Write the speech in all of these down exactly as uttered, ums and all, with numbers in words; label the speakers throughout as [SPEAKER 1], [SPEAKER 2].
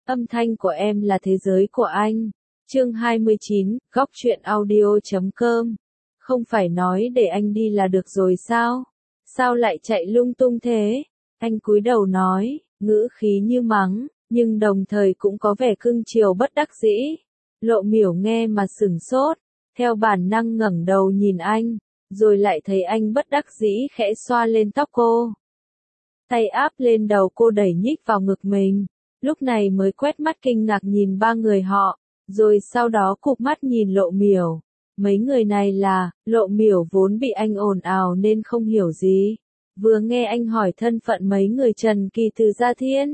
[SPEAKER 1] Âm thanh của em là thế giới của anh. Chương hai mươi chín, góc truyện audio.com. Không phải nói để anh đi là được rồi sao? Sao lại chạy lung tung thế? Anh cúi đầu nói, ngữ khí như mắng, nhưng đồng thời cũng có vẻ cưng chiều bất đắc dĩ. Lộ Miểu nghe mà sửng sốt, theo bản năng ngẩng đầu nhìn anh, rồi lại thấy anh bất đắc dĩ khẽ xoa lên tóc cô. Tay áp lên đầu cô đẩy nhích vào ngực mình, lúc này mới quét mắt kinh ngạc nhìn ba người họ, rồi sau đó cụp mắt nhìn Lộ Miểu. Mấy người này là, Lộ Miểu vốn bị anh ồn ào nên không hiểu gì. Vừa nghe anh hỏi thân phận mấy người Trần Kỳ từ Gia Thiên,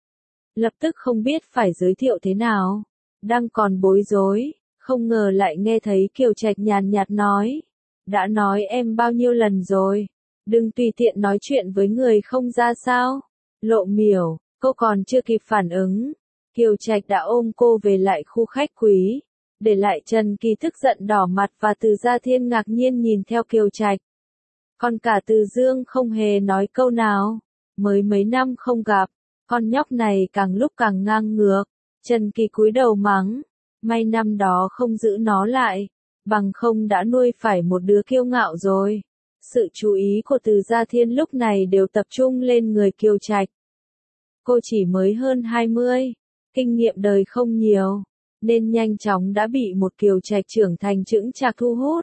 [SPEAKER 1] lập tức không biết phải giới thiệu thế nào, đang còn bối rối, không ngờ lại nghe thấy Kiều Trạch nhàn nhạt nói, đã nói em bao nhiêu lần rồi, đừng tùy tiện nói chuyện với người không ra sao. Lộ Miểu, cô còn chưa kịp phản ứng, Kiều Trạch đã ôm cô về lại khu khách quý, để lại Trần Kỳ tức giận đỏ mặt và Từ Gia Thiên ngạc nhiên nhìn theo Kiều Trạch. Còn cả Từ Dương không hề nói câu nào, mới mấy năm không gặp, con nhóc này càng lúc càng ngang ngược. Trần Kỳ cúi đầu mắng, may năm đó không giữ nó lại, bằng không đã nuôi phải một đứa kiêu ngạo rồi. Sự chú ý của Từ Gia Thiên lúc này đều tập trung lên người Kiều Trạch. Cô chỉ mới hơn hai mươi, kinh nghiệm đời không nhiều, nên nhanh chóng đã bị một Kiều Trạch trưởng thành chững chạc thu hút.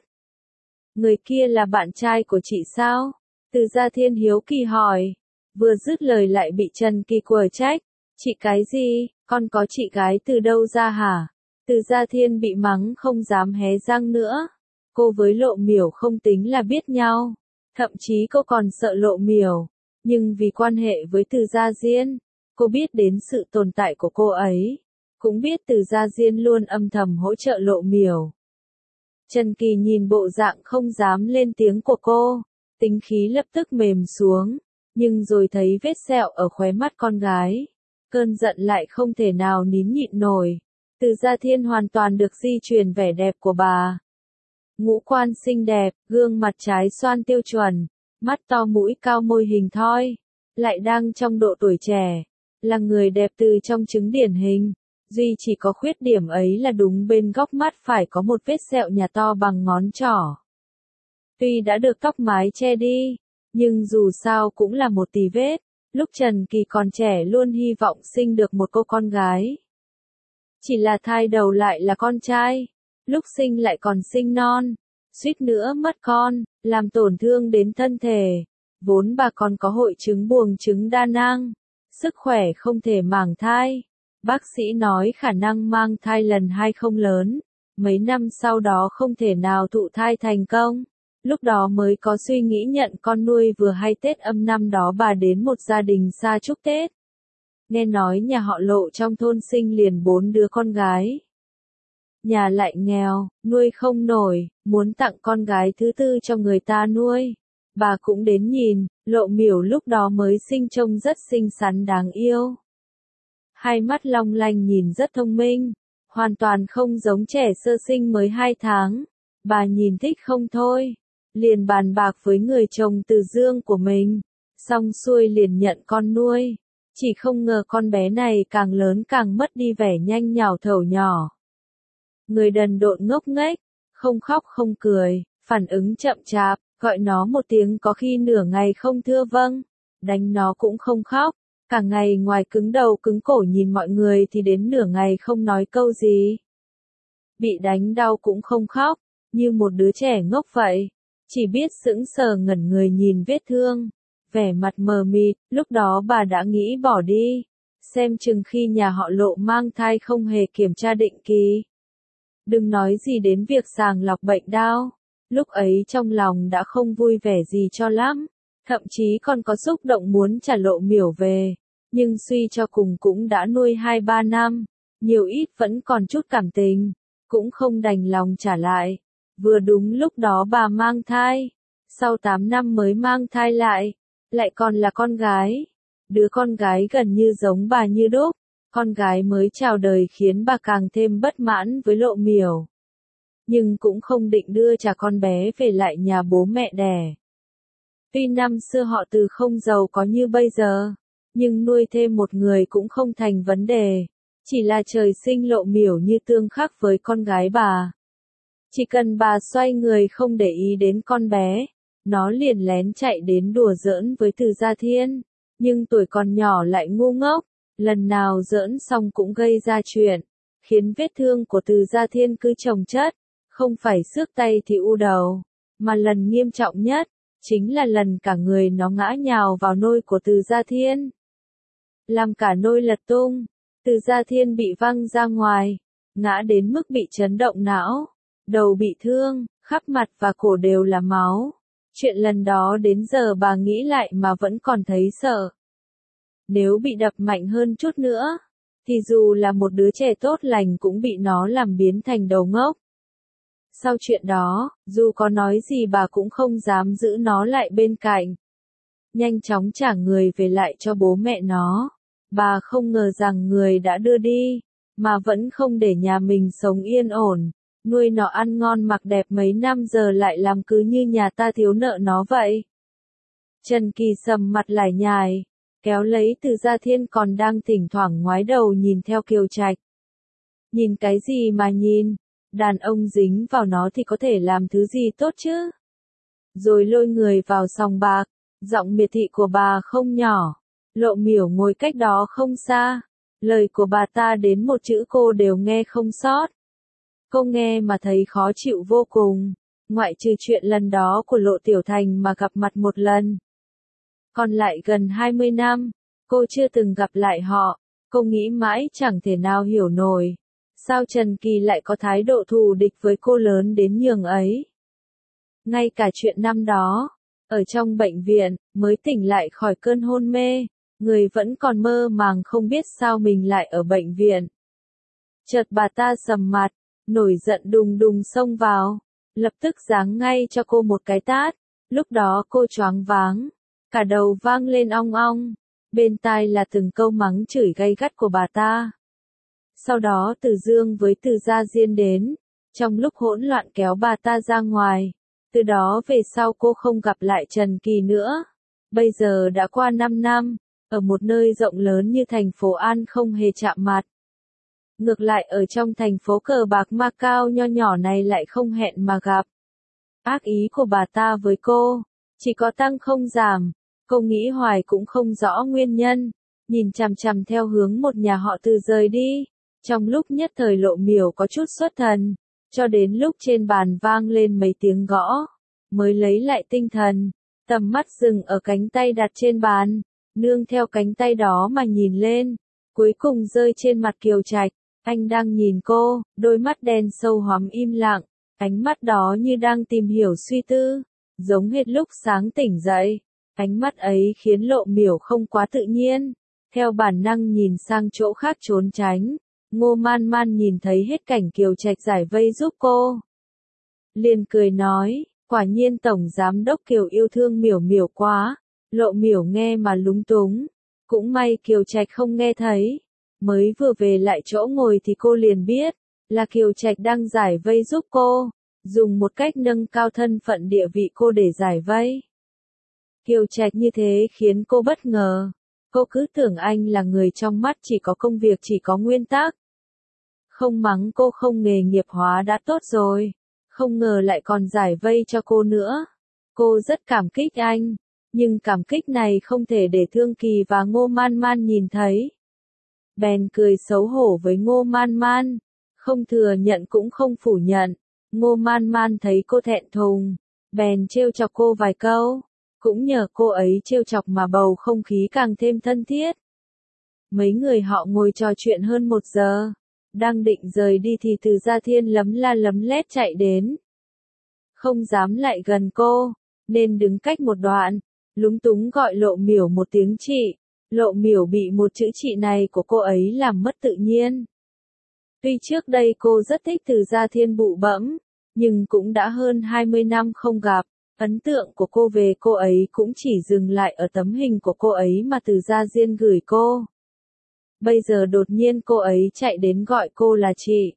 [SPEAKER 1] Người kia là bạn trai của chị sao? Từ Gia Thiên hiếu kỳ hỏi, vừa dứt lời lại bị Trần Kỳ quở trách, chị cái gì, con có chị gái từ đâu ra hả? Từ Gia Thiên bị mắng không dám hé răng nữa. Cô với Lộ Miểu không tính là biết nhau, thậm chí cô còn sợ Lộ Miểu, nhưng vì quan hệ với Từ Gia Diên, cô biết đến sự tồn tại của cô ấy, cũng biết Từ Gia Diên luôn âm thầm hỗ trợ Lộ Miểu. Trần Kỳ nhìn bộ dạng không dám lên tiếng của cô, tính khí lập tức mềm xuống, nhưng rồi thấy vết sẹo ở khóe mắt con gái, cơn giận lại không thể nào nín nhịn nổi. Từ Gia Thiên hoàn toàn được di truyền vẻ đẹp của bà. Ngũ quan xinh đẹp, gương mặt trái xoan tiêu chuẩn, mắt to mũi cao môi hình thoi, lại đang trong độ tuổi trẻ, là người đẹp từ trong trứng điển hình. Duy chỉ có khuyết điểm ấy là đúng bên góc mắt phải có một vết sẹo nhà to bằng ngón trỏ. Tuy đã được tóc mái che đi, nhưng dù sao cũng là một tí vết. Lúc Trần Kỳ còn trẻ luôn hy vọng sinh được một cô con gái. Chỉ là thai đầu lại là con trai, lúc sinh lại còn sinh non, suýt nữa mất con, làm tổn thương đến thân thể. Vốn bà còn có hội chứng buồng trứng đa nang, sức khỏe không thể màng thai. Bác sĩ nói khả năng mang thai lần hai không lớn, mấy năm sau đó không thể nào thụ thai thành công. Lúc đó mới có suy nghĩ nhận con nuôi. Vừa hay Tết Âm năm đó bà đến một gia đình xa chúc Tết. Nghe nói nhà họ Lộ trong thôn sinh liền bốn đứa con gái. Nhà lại nghèo, nuôi không nổi, muốn tặng con gái thứ tư cho người ta nuôi. Bà cũng đến nhìn, Lộ Miểu lúc đó mới sinh trông rất xinh xắn đáng yêu. Hai mắt long lanh nhìn rất thông minh, hoàn toàn không giống trẻ sơ sinh mới hai tháng. Bà nhìn thích không thôi, liền bàn bạc với người chồng Từ Dương của mình, xong xuôi liền nhận con nuôi. Chỉ không ngờ con bé này càng lớn càng mất đi vẻ nhanh nhảu thẩu nhỏ. Người đần độn ngốc nghếch, không khóc không cười, phản ứng chậm chạp, gọi nó một tiếng có khi nửa ngày không thưa vâng, đánh nó cũng không khóc, cả ngày ngoài cứng đầu cứng cổ nhìn mọi người thì đến nửa ngày không nói câu gì. Bị đánh đau cũng không khóc, như một đứa trẻ ngốc vậy, chỉ biết sững sờ ngẩn người nhìn vết thương. Vẻ mặt mờ mịt, lúc đó bà đã nghĩ bỏ đi, xem chừng khi nhà họ Lộ mang thai không hề kiểm tra định kỳ. Đừng nói gì đến việc sàng lọc bệnh đau, lúc ấy trong lòng đã không vui vẻ gì cho lắm, thậm chí còn có xúc động muốn trả Lộ Miểu về, nhưng suy cho cùng cũng đã nuôi hai ba năm, nhiều ít vẫn còn chút cảm tình, cũng không đành lòng trả lại. Vừa đúng lúc đó bà mang thai, sau tám năm mới mang thai lại. Lại còn là con gái, đứa con gái gần như giống bà như đúc, con gái mới chào đời khiến bà càng thêm bất mãn với Lộ Miểu. Nhưng cũng không định đưa trả con bé về lại nhà bố mẹ đẻ. Tuy năm xưa họ Từ không giàu có như bây giờ, nhưng nuôi thêm một người cũng không thành vấn đề. Chỉ là trời sinh Lộ Miểu như tương khắc với con gái bà. Chỉ cần bà xoay người không để ý đến con bé, nó liền lén chạy đến đùa giỡn với Từ Gia Thiên. Nhưng tuổi còn nhỏ lại ngu ngốc, lần nào giỡn xong cũng gây ra chuyện, khiến vết thương của Từ Gia Thiên cứ chồng chất, không phải xước tay thì u đầu, mà lần nghiêm trọng nhất, chính là lần cả người nó ngã nhào vào nôi của Từ Gia Thiên. Làm cả nôi lật tung, Từ Gia Thiên bị văng ra ngoài, ngã đến mức bị chấn động não, đầu bị thương, khắp mặt và cổ đều là máu. Chuyện lần đó đến giờ bà nghĩ lại mà vẫn còn thấy sợ. Nếu bị đập mạnh hơn chút nữa, thì dù là một đứa trẻ tốt lành cũng bị nó làm biến thành đầu ngốc. Sau chuyện đó, dù có nói gì bà cũng không dám giữ nó lại bên cạnh. Nhanh chóng trả người về lại cho bố mẹ nó. Bà không ngờ rằng người đã đưa đi, mà vẫn không để nhà mình sống yên ổn, nuôi nó ăn ngon mặc đẹp mấy năm giờ lại làm cứ như nhà ta thiếu nợ nó vậy. Trần Kỳ sầm mặt lải nhải, kéo lấy Từ Gia Thiên còn đang thỉnh thoảng ngoái đầu nhìn theo Kiều Trạch. Nhìn cái gì mà nhìn, đàn ông dính vào nó thì có thể làm thứ gì tốt chứ? Rồi lôi người vào sòng bạc, giọng miệt thị của bà không nhỏ. Lộ Miểu ngồi cách đó không xa, lời của bà ta đến một chữ cô đều nghe không sót. Cô nghe mà thấy khó chịu vô cùng, ngoại trừ chuyện lần đó của Lộ Tiểu Thành mà gặp mặt một lần. Còn lại gần hai mươi năm, cô chưa từng gặp lại họ, cô nghĩ mãi chẳng thể nào hiểu nổi. Sao Trần Kỳ lại có thái độ thù địch với cô lớn đến nhường ấy? Ngay cả chuyện năm đó, ở trong bệnh viện, mới tỉnh lại khỏi cơn hôn mê, người vẫn còn mơ màng không biết sao mình lại ở bệnh viện. Chợt bà ta sầm mặt, nổi giận đùng đùng xông vào, lập tức giáng ngay cho cô một cái tát. Lúc đó cô choáng váng, cả đầu vang lên ong ong, bên tai là từng câu mắng chửi gay gắt của bà ta. Sau đó Từ Dương với Từ Gia Diên đến, trong lúc hỗn loạn kéo bà ta ra ngoài. Từ đó về sau cô không gặp lại Trần Kỳ nữa. Bây giờ đã qua năm năm, ở một nơi rộng lớn như thành phố An không hề chạm mặt. Ngược lại ở trong thành phố cờ bạc Macau nho nhỏ này lại không hẹn mà gặp. Ác ý của bà ta với cô, chỉ có tăng không giảm, cô nghĩ hoài cũng không rõ nguyên nhân, nhìn chằm chằm theo hướng một nhà họ Từ rời đi. Trong lúc nhất thời Lộ Miểu có chút xuất thần, cho đến lúc trên bàn vang lên mấy tiếng gõ, mới lấy lại tinh thần, tầm mắt dừng ở cánh tay đặt trên bàn, nương theo cánh tay đó mà nhìn lên, cuối cùng rơi trên mặt Kiều Trạch. Anh đang nhìn cô, đôi mắt đen sâu hoắm im lặng, ánh mắt đó như đang tìm hiểu suy tư, giống hệt lúc sáng tỉnh dậy. Ánh mắt ấy khiến Lộ Miểu không quá tự nhiên, theo bản năng nhìn sang chỗ khác trốn tránh. Ngô Man Man nhìn thấy hết cảnh Kiều Trạch giải vây giúp cô, liền cười nói, quả nhiên Tổng Giám Đốc Kiều yêu thương Miểu Miểu quá. Lộ Miểu nghe mà lúng túng, cũng may Kiều Trạch không nghe thấy. Mới vừa về lại chỗ ngồi thì cô liền biết, là Kiều Trạch đang giải vây giúp cô, dùng một cách nâng cao thân phận địa vị cô để giải vây. Kiều Trạch như thế khiến cô bất ngờ, cô cứ tưởng anh là người trong mắt chỉ có công việc chỉ có nguyên tắc. Không mắng cô không nghề nghiệp hóa đã tốt rồi, không ngờ lại còn giải vây cho cô nữa. Cô rất cảm kích anh, nhưng cảm kích này không thể để Thương Kỳ và Ngô Man Man nhìn thấy. Bèn cười xấu hổ với Ngô Man Man, không thừa nhận cũng không phủ nhận. Ngô Man Man thấy cô thẹn thùng, bèn trêu chọc cô vài câu, cũng nhờ cô ấy trêu chọc mà bầu không khí càng thêm thân thiết. Mấy người họ ngồi trò chuyện hơn một giờ, đang định rời đi thì Từ Gia Thiên lấm la lấm lét chạy đến. Không dám lại gần cô, nên đứng cách một đoạn, lúng túng gọi Lộ Miểu một tiếng chị. Lộ Miểu bị một chữ chị này của cô ấy làm mất tự nhiên. Tuy trước đây cô rất thích Từ Gia Thiên bụ bẫm, nhưng cũng đã hơn hai mươi năm không gặp, ấn tượng của cô về cô ấy cũng chỉ dừng lại ở tấm hình của cô ấy mà Từ Gia Diên gửi cô. Bây giờ đột nhiên cô ấy chạy đến gọi cô là chị.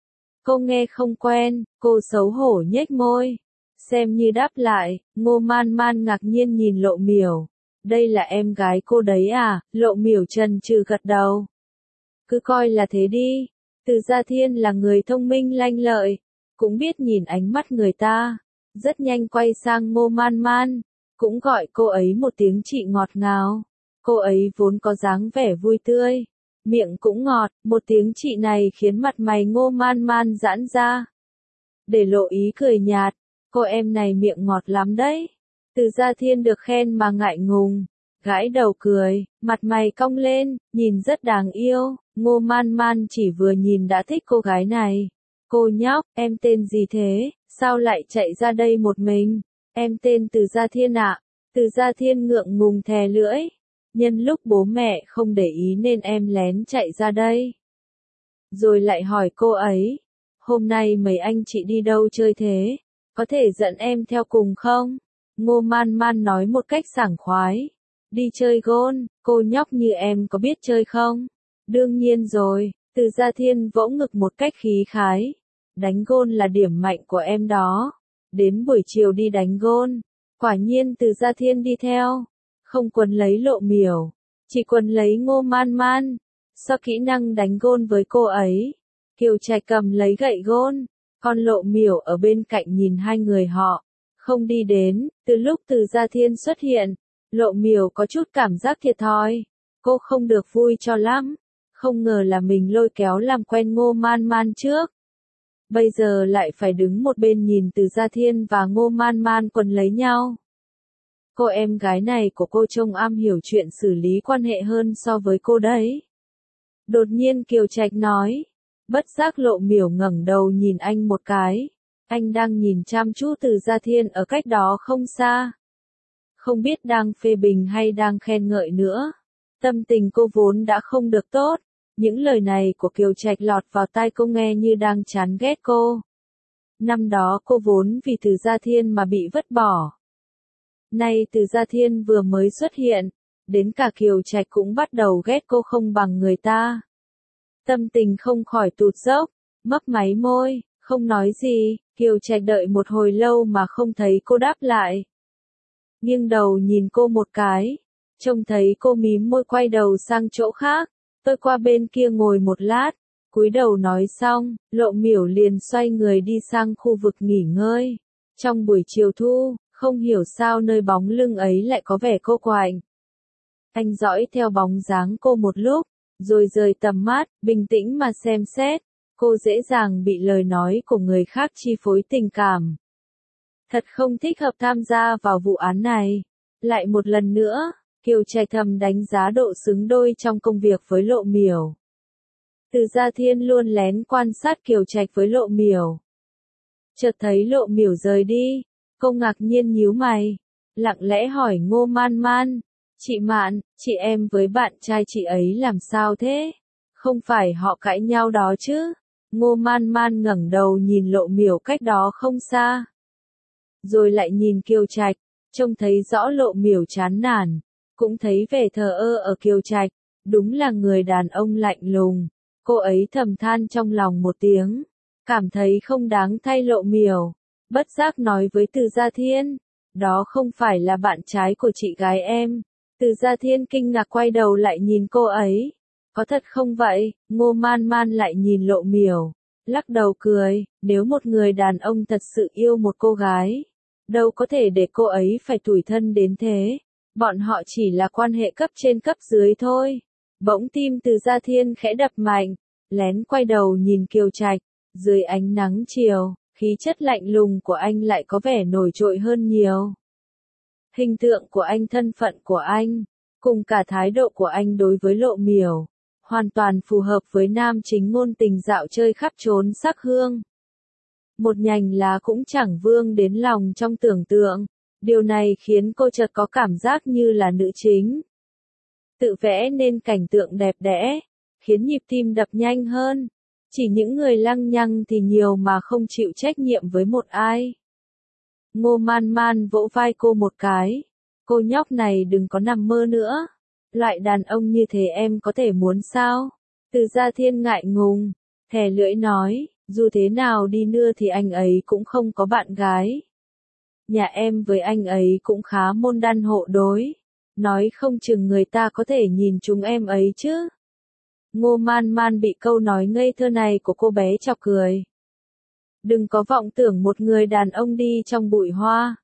[SPEAKER 1] Cô nghe không quen, cô xấu hổ nhếch môi. Xem như đáp lại, Ngô Man Man ngạc nhiên nhìn Lộ Miểu. Đây là em gái cô đấy à? Lộ Miểu chần chừ gật đầu. cứ coi là thế đi. Từ Gia Thiên là người thông minh lanh lợi, cũng biết nhìn ánh mắt người ta, rất nhanh quay sang Ngô Man Man, cũng gọi cô ấy một tiếng chị ngọt ngào. Cô ấy vốn có dáng vẻ vui tươi, miệng cũng ngọt, một tiếng chị này khiến mặt mày Ngô Man Man giãn ra, để lộ ý cười nhạt, cô em này miệng ngọt lắm đấy. Từ Gia Thiên được khen mà ngại ngùng, gãi đầu cười, mặt mày cong lên, nhìn rất đáng yêu. Ngô Man Man chỉ vừa nhìn đã thích cô gái này. Cô nhóc, em tên gì thế, sao lại chạy ra đây một mình? Em tên Từ Gia Thiên ạ. Từ Gia Thiên ngượng ngùng thè lưỡi. Nhân lúc bố mẹ không để ý nên em lén chạy ra đây. Rồi lại hỏi cô ấy, hôm nay mấy anh chị đi đâu chơi thế? Có thể dẫn em theo cùng không? Ngô Man Man nói một cách sảng khoái. Đi chơi gôn, cô nhóc như em có biết chơi không? Đương nhiên rồi, Từ Gia Thiên vỗ ngực một cách khí khái. Đánh gôn là điểm mạnh của em đó. Đến buổi chiều đi đánh gôn. Quả nhiên Từ Gia Thiên đi theo. Không quấn lấy Lộ Miểu, chỉ quấn lấy Ngô Man Man. So kỹ năng đánh gôn với cô ấy, Kiều Trạch cầm lấy gậy gôn, còn Lộ Miểu ở bên cạnh nhìn hai người họ. Không đi đến, từ lúc Từ Gia Thiên xuất hiện, Lộ Miểu có chút cảm giác thiệt thòi. Cô không được vui cho lắm. Không ngờ là mình lôi kéo làm quen Ngô Man Man trước. Bây giờ lại phải đứng một bên nhìn Từ Gia Thiên và Ngô Man Man quấn lấy nhau. Cô em gái này của cô trông am hiểu chuyện xử lý quan hệ hơn so với cô đấy. Đột nhiên Kiều Trạch nói. Bất giác Lộ Miểu ngẩng đầu nhìn anh một cái. Anh đang nhìn chăm chú Từ Gia Thiên ở cách đó không xa. Không biết đang phê bình hay đang khen ngợi nữa. Tâm tình cô vốn đã không được tốt. Những lời này của Kiều Trạch lọt vào tai cô nghe như đang chán ghét cô. Năm đó cô vốn vì Từ Gia Thiên mà bị vứt bỏ. Nay Từ Gia Thiên vừa mới xuất hiện, đến cả Kiều Trạch cũng bắt đầu ghét cô không bằng người ta. Tâm tình không khỏi tụt dốc, mấp máy môi, không nói gì. Kiều Trạch đợi một hồi lâu mà không thấy cô đáp lại. Nghiêng đầu nhìn cô một cái, trông thấy cô mím môi quay đầu sang chỗ khác. Tôi qua bên kia ngồi một lát, cúi đầu nói xong, Lộ Miểu liền xoay người đi sang khu vực nghỉ ngơi. Trong buổi chiều thu, không hiểu sao nơi bóng lưng ấy lại có vẻ cô quạnh. Anh dõi theo bóng dáng cô một lúc, rồi rời tầm mắt, bình tĩnh mà xem xét. Cô dễ dàng bị lời nói của người khác chi phối tình cảm. Thật không thích hợp tham gia vào vụ án này. Lại một lần nữa, Kiều Trạch thầm đánh giá độ xứng đôi trong công việc với Lộ Miểu. Từ Gia Thiên luôn lén quan sát Kiều Trạch với Lộ Miểu. Chợt thấy Lộ Miểu rời đi, cô ngạc nhiên nhíu mày, lặng lẽ hỏi Ngô Man Man, chị Mạn, chị em với bạn trai chị ấy làm sao thế? Không phải họ cãi nhau đó chứ? Ngô Man Man ngẩng đầu nhìn Lộ Miểu cách đó không xa. Rồi lại nhìn Kiều Trạch, trông thấy rõ Lộ Miểu chán nản, cũng thấy vẻ thờ ơ ở Kiều Trạch, đúng là người đàn ông lạnh lùng. Cô ấy thầm than trong lòng một tiếng, cảm thấy không đáng thay Lộ Miểu, bất giác nói với Từ Gia Thiên, đó không phải là bạn trai của chị gái em. Từ Gia Thiên kinh ngạc quay đầu lại nhìn cô ấy, có thật không vậy? Ngô Man Man lại nhìn Lộ Miểu, lắc đầu cười, nếu một người đàn ông thật sự yêu một cô gái, đâu có thể để cô ấy phải tủi thân đến thế. Bọn họ chỉ là quan hệ cấp trên cấp dưới thôi. Bỗng tim Từ Gia Thiên khẽ đập mạnh, lén quay đầu nhìn Kiều Trạch, dưới ánh nắng chiều, khí chất lạnh lùng của anh lại có vẻ nổi trội hơn nhiều. Hình tượng của anh, thân phận của anh, cùng cả thái độ của anh đối với Lộ Miểu, hoàn toàn phù hợp với nam chính ngôn tình dạo chơi khắp trốn sắc hương. Một nhành lá cũng chẳng vương đến lòng trong tưởng tượng. Điều này khiến cô chợt có cảm giác như là nữ chính. Tự vẽ nên cảnh tượng đẹp đẽ, khiến nhịp tim đập nhanh hơn. Chỉ những người lăng nhăng thì nhiều mà không chịu trách nhiệm với một ai. Ngô Man Man vỗ vai cô một cái. Cô nhóc này đừng có nằm mơ nữa. Loại đàn ông như thế em có thể muốn sao? Từ Gia Thiên ngại ngùng, thè lưỡi nói, dù thế nào đi nữa thì anh ấy cũng không có bạn gái. Nhà em với anh ấy cũng khá môn đăng hộ đối. Nói không chừng người ta có thể nhìn chúng em ấy chứ. Ngô Man Man bị câu nói ngây thơ này của cô bé chọc cười. Đừng có vọng tưởng một người đàn ông đi trong bụi hoa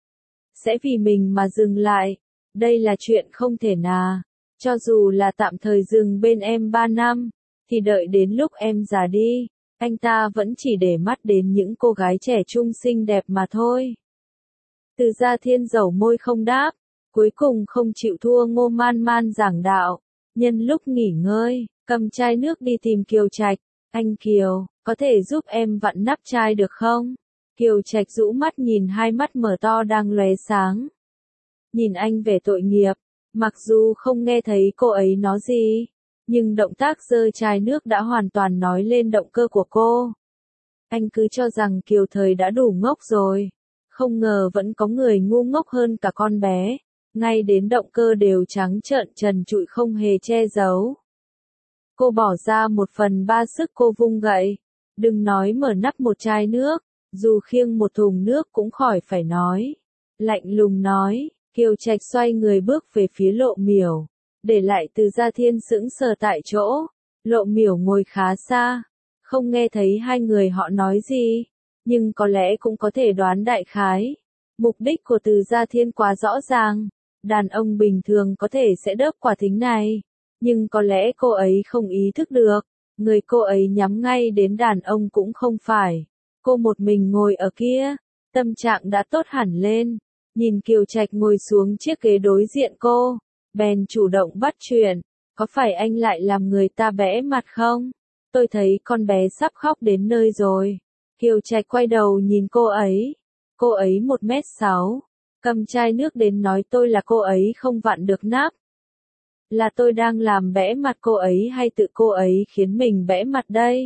[SPEAKER 1] sẽ vì mình mà dừng lại. Đây là chuyện không thể nào. Cho dù là tạm thời dừng bên em ba năm, thì đợi đến lúc em già đi, anh ta vẫn chỉ để mắt đến những cô gái trẻ trung xinh đẹp mà thôi. Từ Gia Thiên dẩu môi không đáp, cuối cùng không chịu thua Ngô Man Man giảng đạo. Nhân lúc nghỉ ngơi, cầm chai nước đi tìm Kiều Trạch. Anh Kiều, có thể giúp em vặn nắp chai được không? Kiều Trạch rũ mắt nhìn hai mắt mở to đang lóe sáng. Nhìn anh vẻ tội nghiệp, mặc dù không nghe thấy cô ấy nói gì, nhưng động tác giơ chai nước đã hoàn toàn nói lên động cơ của cô. Anh cứ cho rằng Kiều Thời đã đủ ngốc rồi. Không ngờ vẫn có người ngu ngốc hơn cả con bé. Ngay đến động cơ đều trắng trợn trần trụi không hề che giấu. Cô bỏ ra một phần ba sức cô vung gậy. Đừng nói mở nắp một chai nước, dù khiêng một thùng nước cũng khỏi phải nói. Lạnh lùng nói, Kiều Trạch xoay người bước về phía Lộ Miểu, để lại Từ Gia Thiên sững sờ tại chỗ. Lộ Miểu ngồi khá xa, không nghe thấy hai người họ nói gì, nhưng có lẽ cũng có thể đoán đại khái. Mục đích của Từ Gia Thiên quá rõ ràng, đàn ông bình thường có thể sẽ đớp quả thính này, nhưng có lẽ cô ấy không ý thức được, người cô ấy nhắm ngay đến đàn ông cũng không phải. Cô một mình ngồi ở kia, tâm trạng đã tốt hẳn lên, nhìn Kiều Trạch ngồi xuống chiếc ghế đối diện cô, bèn chủ động bắt chuyện, có phải anh lại làm người ta bẽ mặt không? Tôi thấy con bé sắp khóc đến nơi rồi. Kiều Trạch quay đầu nhìn cô ấy, cô ấy một mét sáu, cầm chai nước đến nói tôi là cô ấy không vặn được nắp. Là tôi đang làm bẽ mặt cô ấy hay tự cô ấy khiến mình bẽ mặt đây?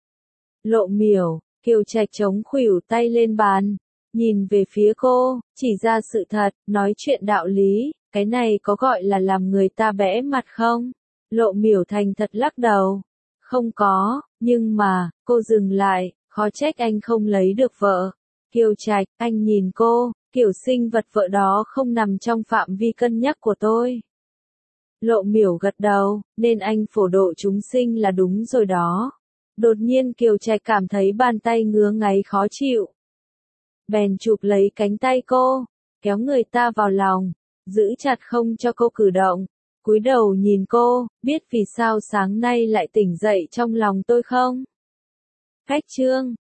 [SPEAKER 1] Lộ Miểu, Kiều Trạch chống khuỷu tay lên bàn, nhìn về phía cô, chỉ ra sự thật, nói chuyện đạo lý, cái này có gọi là làm người ta bẽ mặt không? Lộ Miểu thành thật lắc đầu. Không có, nhưng mà, cô dừng lại, khó trách anh không lấy được vợ. Kiều Trạch, anh nhìn cô, kiểu sinh vật vợ đó không nằm trong phạm vi cân nhắc của tôi. Lộ Miểu gật đầu, nên anh phổ độ chúng sinh là đúng rồi đó. Đột nhiên Kiều Trạch cảm thấy bàn tay ngứa ngáy khó chịu. Bèn chụp lấy cánh tay cô, kéo người ta vào lòng, giữ chặt không cho cô cử động. Cúi đầu nhìn cô, biết vì sao sáng nay lại tỉnh dậy trong lòng tôi không? Khách chương